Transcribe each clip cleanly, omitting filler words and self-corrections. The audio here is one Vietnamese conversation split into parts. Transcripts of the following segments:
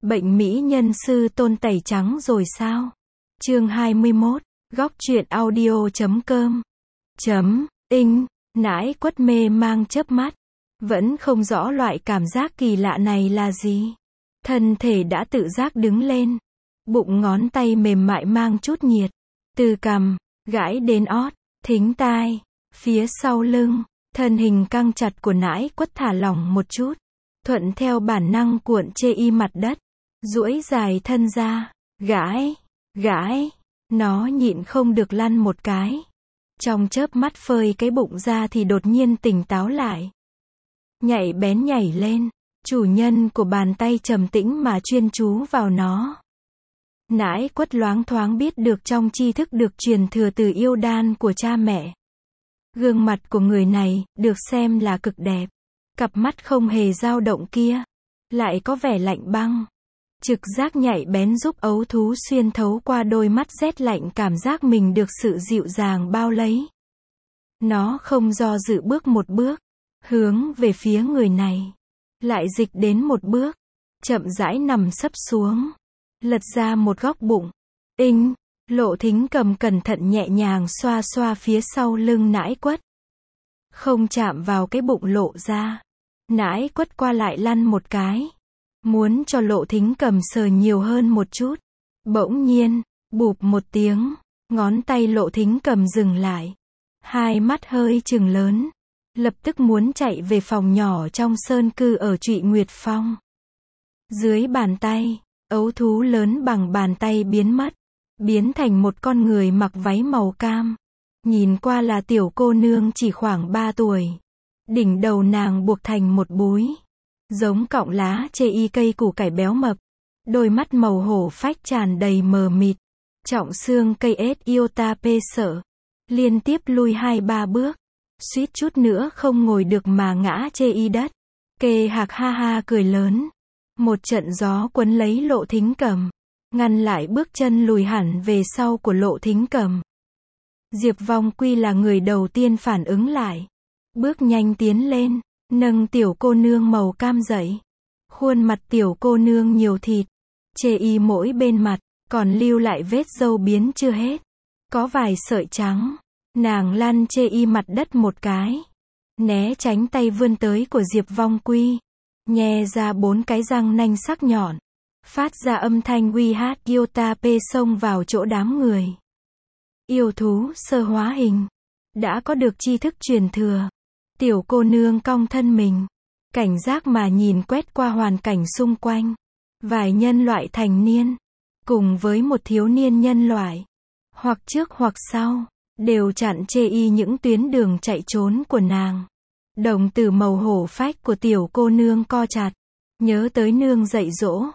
Bệnh mỹ nhân sư tôn tẩy trắng rồi sao? Chương 21, góc truyện audio.com. In, nãi quất mê mang chớp mắt. Vẫn không rõ loại cảm giác kỳ lạ này là gì. Thân thể đã tự giác đứng lên. Bụng ngón tay mềm mại mang chút nhiệt. Từ cằm, gãi đến ót, thính tai, phía sau lưng, thân hình căng chặt của nãi quất thả lỏng một chút. Thuận theo bản năng cuộn chê y mặt đất. Duỗi dài thân ra, gãi, nó nhịn không được lăn một cái. Trong chớp mắt phơi cái bụng ra thì đột nhiên tỉnh táo lại. Nhạy bén nhảy lên, chủ nhân của bàn tay trầm tĩnh mà chuyên chú vào nó. Nãi quất loáng thoáng biết được trong tri thức được truyền thừa từ yêu đan của cha mẹ. Gương mặt của người này, được xem là cực đẹp. Cặp mắt không hề dao động kia, lại có vẻ lạnh băng. Trực giác nhạy bén giúp ấu thú xuyên thấu qua đôi mắt rét lạnh cảm giác mình được sự dịu dàng bao lấy. Nó không do dự bước một bước, hướng về phía người này. Lại dịch đến một bước, chậm rãi nằm sấp xuống. Lật ra một góc bụng. Lộ Thính Cầm cẩn thận nhẹ nhàng xoa xoa phía sau lưng nãi quất. Không chạm vào cái bụng lộ ra. Nãi quất qua lại lăn một cái. Muốn cho Lộ Thính Cầm sờ nhiều hơn một chút. Bỗng nhiên, bụp một tiếng, ngón tay Lộ Thính Cầm dừng lại. Hai mắt hơi trừng lớn. Lập tức muốn chạy về phòng nhỏ trong sơn cư ở Trụy Nguyệt Phong. Dưới bàn tay, ấu thú lớn bằng bàn tay biến mất. Biến thành một con người mặc váy màu cam. Nhìn qua là tiểu cô nương chỉ khoảng 3 tuổi. Đỉnh đầu nàng buộc thành một búi. Giống cọng lá chê y cây củ cải béo mập. Đôi mắt màu hổ phách tràn đầy mờ mịt. Trọng xương cây ết iota pê sợ. Liên tiếp lui 2-3 bước. Suýt chút nữa không ngồi được mà ngã chê y đất. Kê hạc ha ha cười lớn. Một trận gió quấn lấy Lộ Thính Cầm. Ngăn lại bước chân lùi hẳn về sau của Lộ Thính Cầm. Diệp Vong Quy là người đầu tiên phản ứng lại. Bước nhanh tiến lên, nâng tiểu cô nương màu cam dậy. Khuôn mặt tiểu cô nương nhiều thịt. Chê y mỗi bên mặt, còn lưu lại vết râu biến chưa hết. Có vài sợi trắng. Nàng lăn chê y mặt đất một cái. Né tránh tay vươn tới của Diệp Vong Quy. Nhe ra 4 cái răng nanh sắc nhọn. Phát ra âm thanh uy hát iota p xông vào chỗ đám người. Yêu thú sơ hóa hình. Đã có được tri thức truyền thừa. Tiểu cô nương cong thân mình. Cảnh giác mà nhìn quét qua hoàn cảnh xung quanh. Vài nhân loại thành niên. Cùng với một thiếu niên nhân loại. Hoặc trước hoặc sau. Đều chặn chê y những tuyến đường chạy trốn của nàng. Đồng tử màu hổ phách của tiểu cô nương co chặt. Nhớ tới nương dạy dỗ.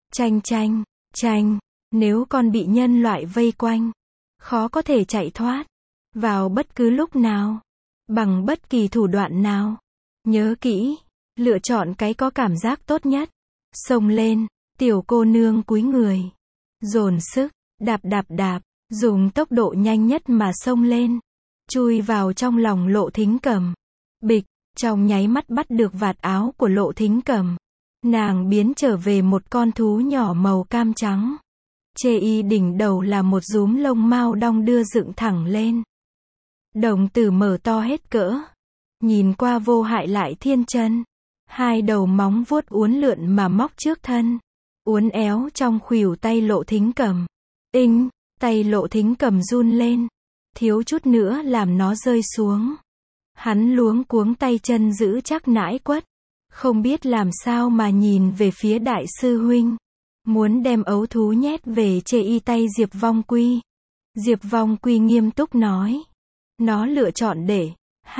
Tranh, nếu con bị nhân loại vây quanh, khó có thể chạy thoát, vào bất cứ lúc nào, bằng bất kỳ thủ đoạn nào. Nhớ kỹ, lựa chọn cái có cảm giác tốt nhất. Xông lên, tiểu cô nương cúi người, dồn sức, đạp, dùng tốc độ nhanh nhất mà xông lên, chui vào trong lòng Lộ Thính Cầm. Bịch, trong nháy mắt bắt được vạt áo của Lộ Thính Cầm. Nàng biến trở về một con thú nhỏ màu cam trắng. Chê y đỉnh đầu là một rúm lông mao đong đưa dựng thẳng lên. Đồng tử mở to hết cỡ. Nhìn qua vô hại lại thiên chân. Hai đầu móng vuốt uốn lượn mà móc trước thân. Uốn éo trong khuỷu tay Lộ Thính Cầm. Tay Lộ Thính Cầm run lên. Thiếu chút nữa làm nó rơi xuống. Hắn luống cuống tay chân giữ chắc nãi quất. Không biết làm sao mà nhìn về phía đại sư huynh. Muốn đem ấu thú nhét về chê y tay Diệp Vong Quy. Diệp Vong Quy nghiêm túc nói. Nó lựa chọn để.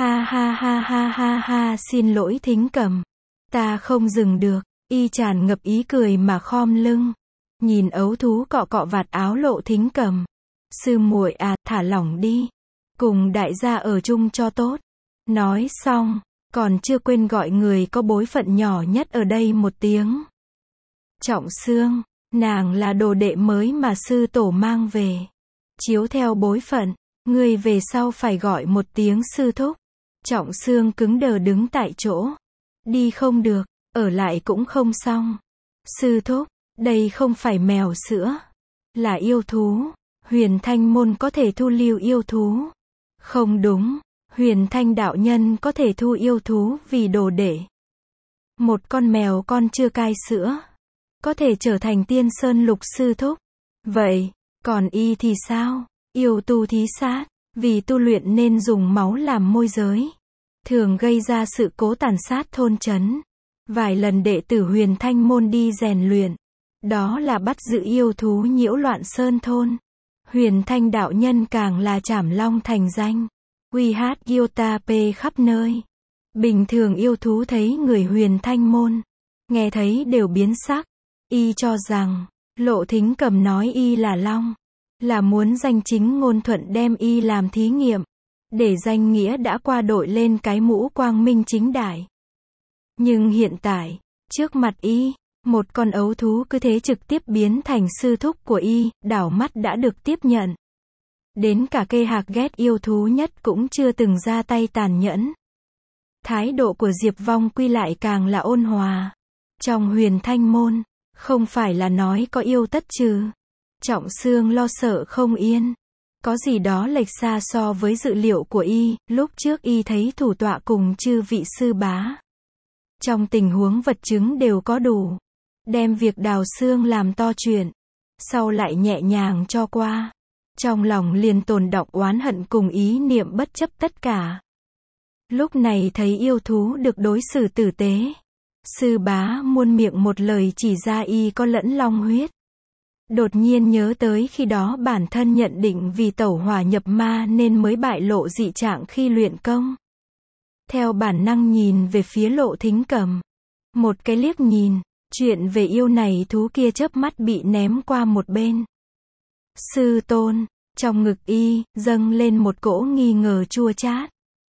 Ha, xin lỗi Thính Cầm. Ta không dừng được. Y tràn ngập ý cười mà khom lưng. Nhìn ấu thú cọ cọ vạt áo Lộ Thính Cầm. Sư muội à, thả lỏng đi. Cùng đại gia ở chung cho tốt. Nói xong. Còn chưa quên gọi người có bối phận nhỏ nhất ở đây một tiếng. Trọng Xương, nàng là đồ đệ mới mà sư tổ mang về. Chiếu theo bối phận, người về sau phải gọi một tiếng sư thúc. Trọng Xương cứng đờ đứng tại chỗ. Đi không được, ở lại cũng không xong. Sư thúc, Đây không phải mèo sữa, là yêu thú. Huyền Thanh môn có thể thu lưu yêu thú. Không đúng, Huyền Thanh đạo nhân có thể thu yêu thú vì đồ đệ. Một con mèo con chưa cai sữa, có thể trở thành Tiên Sơn Lục sư thúc. Vậy, còn y thì sao? Yêu tu thí sát, vì tu luyện nên dùng máu làm môi giới, thường gây ra sự cố tàn sát thôn trấn. Vài lần đệ tử Huyền Thanh môn đi rèn luyện, đó là bắt giữ yêu thú nhiễu loạn sơn thôn. Huyền Thanh đạo nhân càng là trảm long thành danh, quy hát Yota P khắp nơi. Bình thường yêu thú thấy người Huyền Thanh môn, nghe thấy đều biến sắc. Y cho rằng, Lộ Thính Cầm nói y là long, là muốn danh chính ngôn thuận đem y làm thí nghiệm, để danh nghĩa đã qua đội lên cái mũ quang minh chính đại. Nhưng hiện tại, trước mặt y, một con ấu thú cứ thế trực tiếp biến thành sư thúc của y, đảo mắt đã được tiếp nhận. Đến cả Kê Hạc ghét yêu thú nhất cũng chưa từng ra tay tàn nhẫn. Thái độ của Diệp Vong Quy lại càng là ôn hòa. Trong Huyền Thanh môn, không phải là nói có yêu tất trừ. Trọng Xương lo sợ không yên. Có gì đó lệch xa so với dự liệu của y, lúc trước y thấy thủ tọa cùng chư vị sư bá. Trong tình huống vật chứng đều có đủ. Đem việc đào xương làm to chuyện. Sau lại nhẹ nhàng cho qua. Trong lòng liền tồn đọng oán hận cùng ý niệm bất chấp tất cả. Lúc này thấy yêu thú được đối xử tử tế. Sư bá muôn miệng một lời chỉ ra y có lẫn long huyết. Đột nhiên nhớ tới khi đó bản thân nhận định vì tẩu hỏa nhập ma nên mới bại lộ dị trạng khi luyện công. Theo bản năng nhìn về phía Lộ Thính Cầm. Một cái liếc nhìn, chuyện về yêu này thú kia chớp mắt bị ném qua một bên. Sư tôn, trong ngực y, dâng lên một cỗ nghi ngờ chua chát.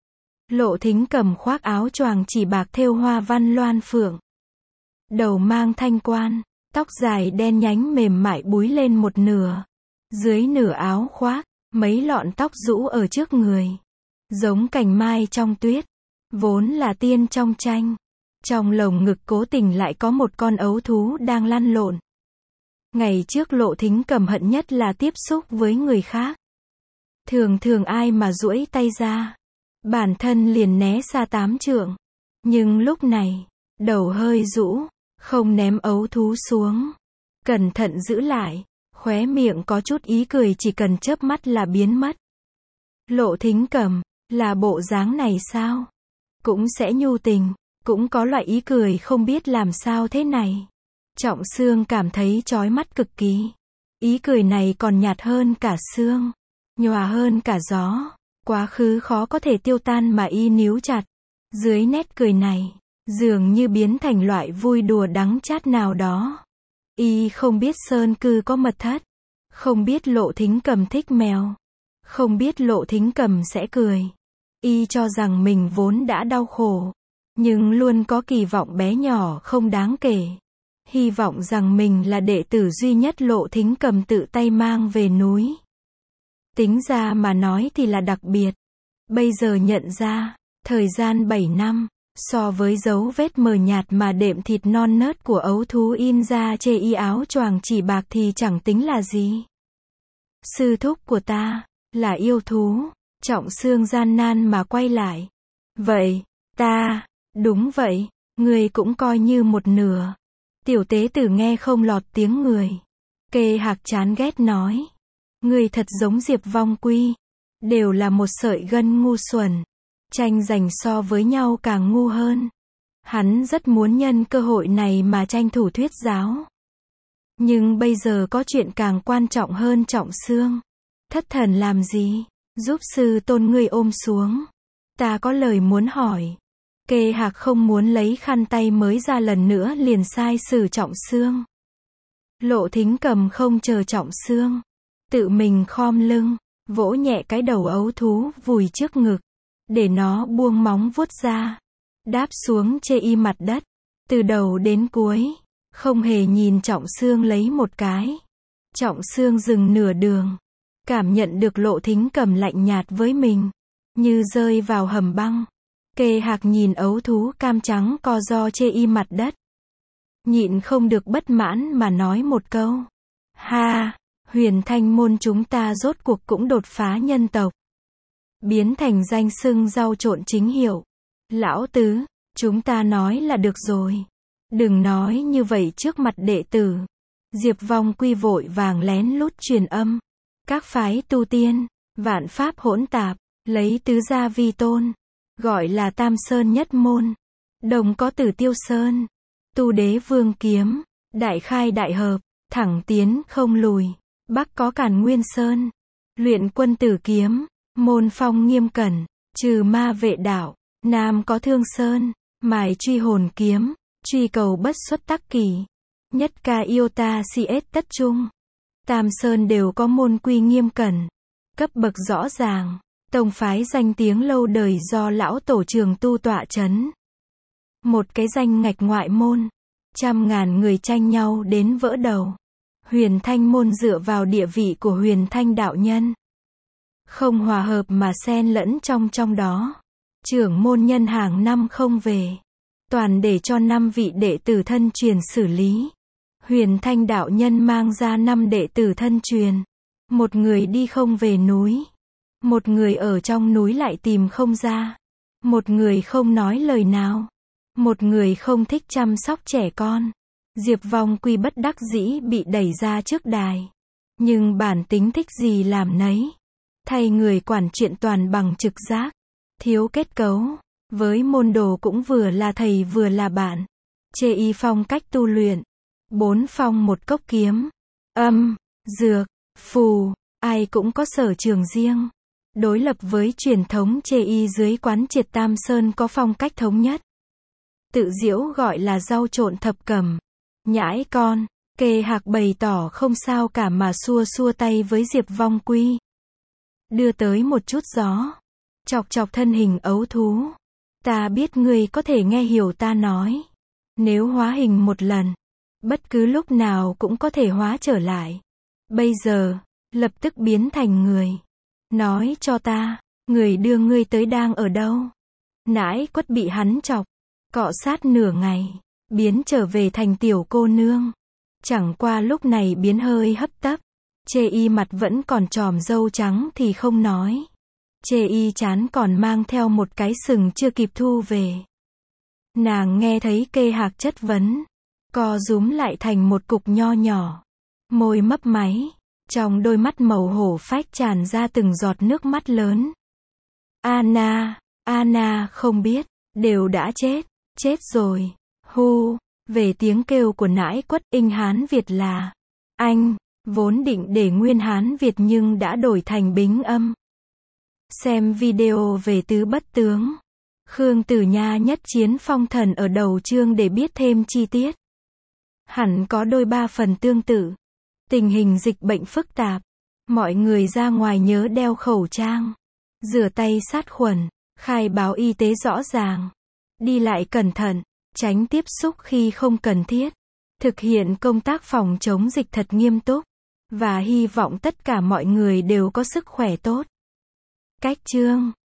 Lộ Thính Cầm khoác áo choàng chỉ bạc thêu hoa văn loan phượng. Đầu mang thanh quan, tóc dài đen nhánh mềm mại búi lên một nửa. Dưới nửa áo khoác, mấy lọn tóc rũ ở trước người. Giống cành mai trong tuyết. Vốn là tiên trong tranh. Trong lồng ngực cố tình lại có một con ấu thú đang lăn lộn. Ngày trước Lộ Thính Cầm hận nhất là tiếp xúc với người khác. Thường thường ai mà duỗi tay ra, bản thân liền né xa 8 trượng. Nhưng lúc này, đầu hơi rũ, không ném ấu thú xuống. Cẩn thận giữ lại, khóe miệng có chút ý cười chỉ cần chớp mắt là biến mất. Lộ Thính Cầm, là bộ dáng này sao? Cũng sẽ nhu tình, cũng có loại ý cười không biết làm sao thế này. Trọng Xương cảm thấy chói mắt cực kỳ. Ý cười này còn nhạt hơn cả xương, nhòa hơn cả gió. Quá khứ khó có thể tiêu tan mà y níu chặt. Dưới nét cười này, dường như biến thành loại vui đùa đắng chát nào đó. Y không biết Sơn Cư có mật thất, không biết Lộ Thính Cầm thích mèo, không biết Lộ Thính Cầm sẽ cười. Y cho rằng mình vốn đã đau khổ, nhưng luôn có kỳ vọng bé nhỏ không đáng kể. Hy vọng rằng mình là đệ tử duy nhất Lộ Thính Cầm tự tay mang về núi. Tính ra mà nói thì là đặc biệt. Bây giờ nhận ra, thời gian 7 năm, so với dấu vết mờ nhạt mà đệm thịt non nớt của ấu thú in ra chê y áo choàng chỉ bạc thì chẳng tính là gì. Sư thúc của ta, là yêu thú. Trọng Xương gian nan mà quay lại. Vậy, ta, đúng vậy, người cũng coi như một nửa. Tiểu tế tử nghe không lọt tiếng người. Kê Hạc chán ghét nói. Người thật giống Diệp Vong Quy. Đều là một sợi gân ngu xuẩn. Tranh giành so với nhau càng ngu hơn. Hắn rất muốn nhân cơ hội này mà tranh thủ thuyết giáo. Nhưng bây giờ có chuyện càng quan trọng hơn Trọng Xương. Thất thần làm gì? Giúp sư tôn ngươi ôm xuống. Ta có lời muốn hỏi. Kê Hạc không muốn lấy khăn tay mới ra lần nữa liền sai xử Trọng Xương. Lộ Thính Cầm không chờ Trọng Xương, tự mình khom lưng, vỗ nhẹ cái đầu ấu thú vùi trước ngực, để nó buông móng vuốt ra, đáp xuống chê y mặt đất, từ đầu đến cuối, không hề nhìn Trọng Xương lấy một cái. Trọng Xương dừng nửa đường, cảm nhận được Lộ Thính Cầm lạnh nhạt với mình, như rơi vào hầm băng. Kê Hạc nhìn ấu thú cam trắng co ro chê y mặt đất. nhịn không được bất mãn mà nói một câu. Ha, Huyền Thanh môn chúng ta rốt cuộc cũng đột phá nhân tộc. Biến thành danh xưng rau trộn chính hiệu. Lão tứ, chúng ta nói là được rồi. Đừng nói như vậy trước mặt đệ tử. Diệp Vong Quy vội vàng lén lút truyền âm. Các phái tu tiên, vạn pháp hỗn tạp, lấy tứ gia vi tôn. Gọi là Tam Sơn nhất môn. Đồng có Tử Tiêu Sơn. Tu Đế Vương Kiếm. Đại khai đại hợp, thẳng tiến không lùi. Bắc có Càn Nguyên Sơn. Luyện Quân Tử Kiếm. Môn phong nghiêm cẩn. Trừ ma vệ đạo. Nam có Thương Sơn. Mài truy hồn kiếm. Truy cầu bất xuất tắc kỳ. Nhất ca iota cs tất trung. Tam Sơn đều có môn quy nghiêm cẩn. Cấp bậc rõ ràng. Tông phái danh tiếng lâu đời do lão tổ trường tu tọa chấn. Một cái danh ngạch ngoại môn. Trăm ngàn người tranh nhau đến vỡ đầu. Huyền Thanh môn dựa vào địa vị của Huyền Thanh đạo nhân. Không hòa hợp mà xen lẫn trong đó. Trưởng môn nhân hàng năm không về. Toàn để cho 5 vị đệ tử thân truyền xử lý. Huyền Thanh đạo nhân mang ra 5 đệ tử thân truyền. Một người đi không về núi. Một người ở trong núi lại tìm không ra. Một người không nói lời nào. Một người không thích chăm sóc trẻ con. Diệp Vong Quy bất đắc dĩ bị đẩy ra trước đài. Nhưng bản tính thích gì làm nấy. Thay người quản chuyện toàn bằng trực giác. Thiếu kết cấu. Với môn đồ cũng vừa là thầy vừa là bạn. Chê y phong cách tu luyện. 4 phong một cốc kiếm. Âm, dược, phù, ai cũng có sở trường riêng. Đối lập với truyền thống chê y dưới quán triệt Tam Sơn có phong cách thống nhất. Tự diễu gọi là rau trộn thập cẩm. Nhãi con, Kê Hạc bày tỏ không sao cả mà xua xua tay với Diệp Vong Quy. Đưa tới một chút gió. Chọc chọc thân hình ấu thú. Ta biết ngươi có thể nghe hiểu ta nói. Nếu hóa hình một lần, bất cứ lúc nào cũng có thể hóa trở lại. Bây giờ, lập tức biến thành người. Nói cho ta, người đưa ngươi tới đang ở đâu? Nãi Quất bị hắn chọc, cọ sát nửa ngày, biến trở về thành tiểu cô nương. Chẳng qua lúc này biến hơi hấp tấp. Chê y mặt vẫn còn tròm râu trắng thì không nói. Chê y chán còn mang theo một cái sừng chưa kịp thu về. Nàng nghe thấy Kê Hạc chất vấn, co rúm lại thành một cục nho nhỏ. Môi mấp máy, trong đôi mắt màu hổ phách tràn ra từng giọt nước mắt lớn. Anna không biết, đều đã chết rồi. Hu, về tiếng kêu của Nãi Quất Inh Hán Việt là anh, vốn định để nguyên Hán Việt nhưng đã đổi thành Bính âm. Xem video về Tứ Bất Tướng. Khương Tử Nha nhất chiến phong thần ở đầu chương để biết thêm chi tiết. Hẳn có đôi ba phần tương tự. Tình hình dịch bệnh phức tạp. Mọi người ra ngoài nhớ đeo khẩu trang. Rửa tay sát khuẩn. Khai báo y tế rõ ràng. Đi lại cẩn thận. Tránh tiếp xúc khi không cần thiết. Thực hiện công tác phòng chống dịch thật nghiêm túc. Và hy vọng tất cả mọi người đều có sức khỏe tốt. Cách chương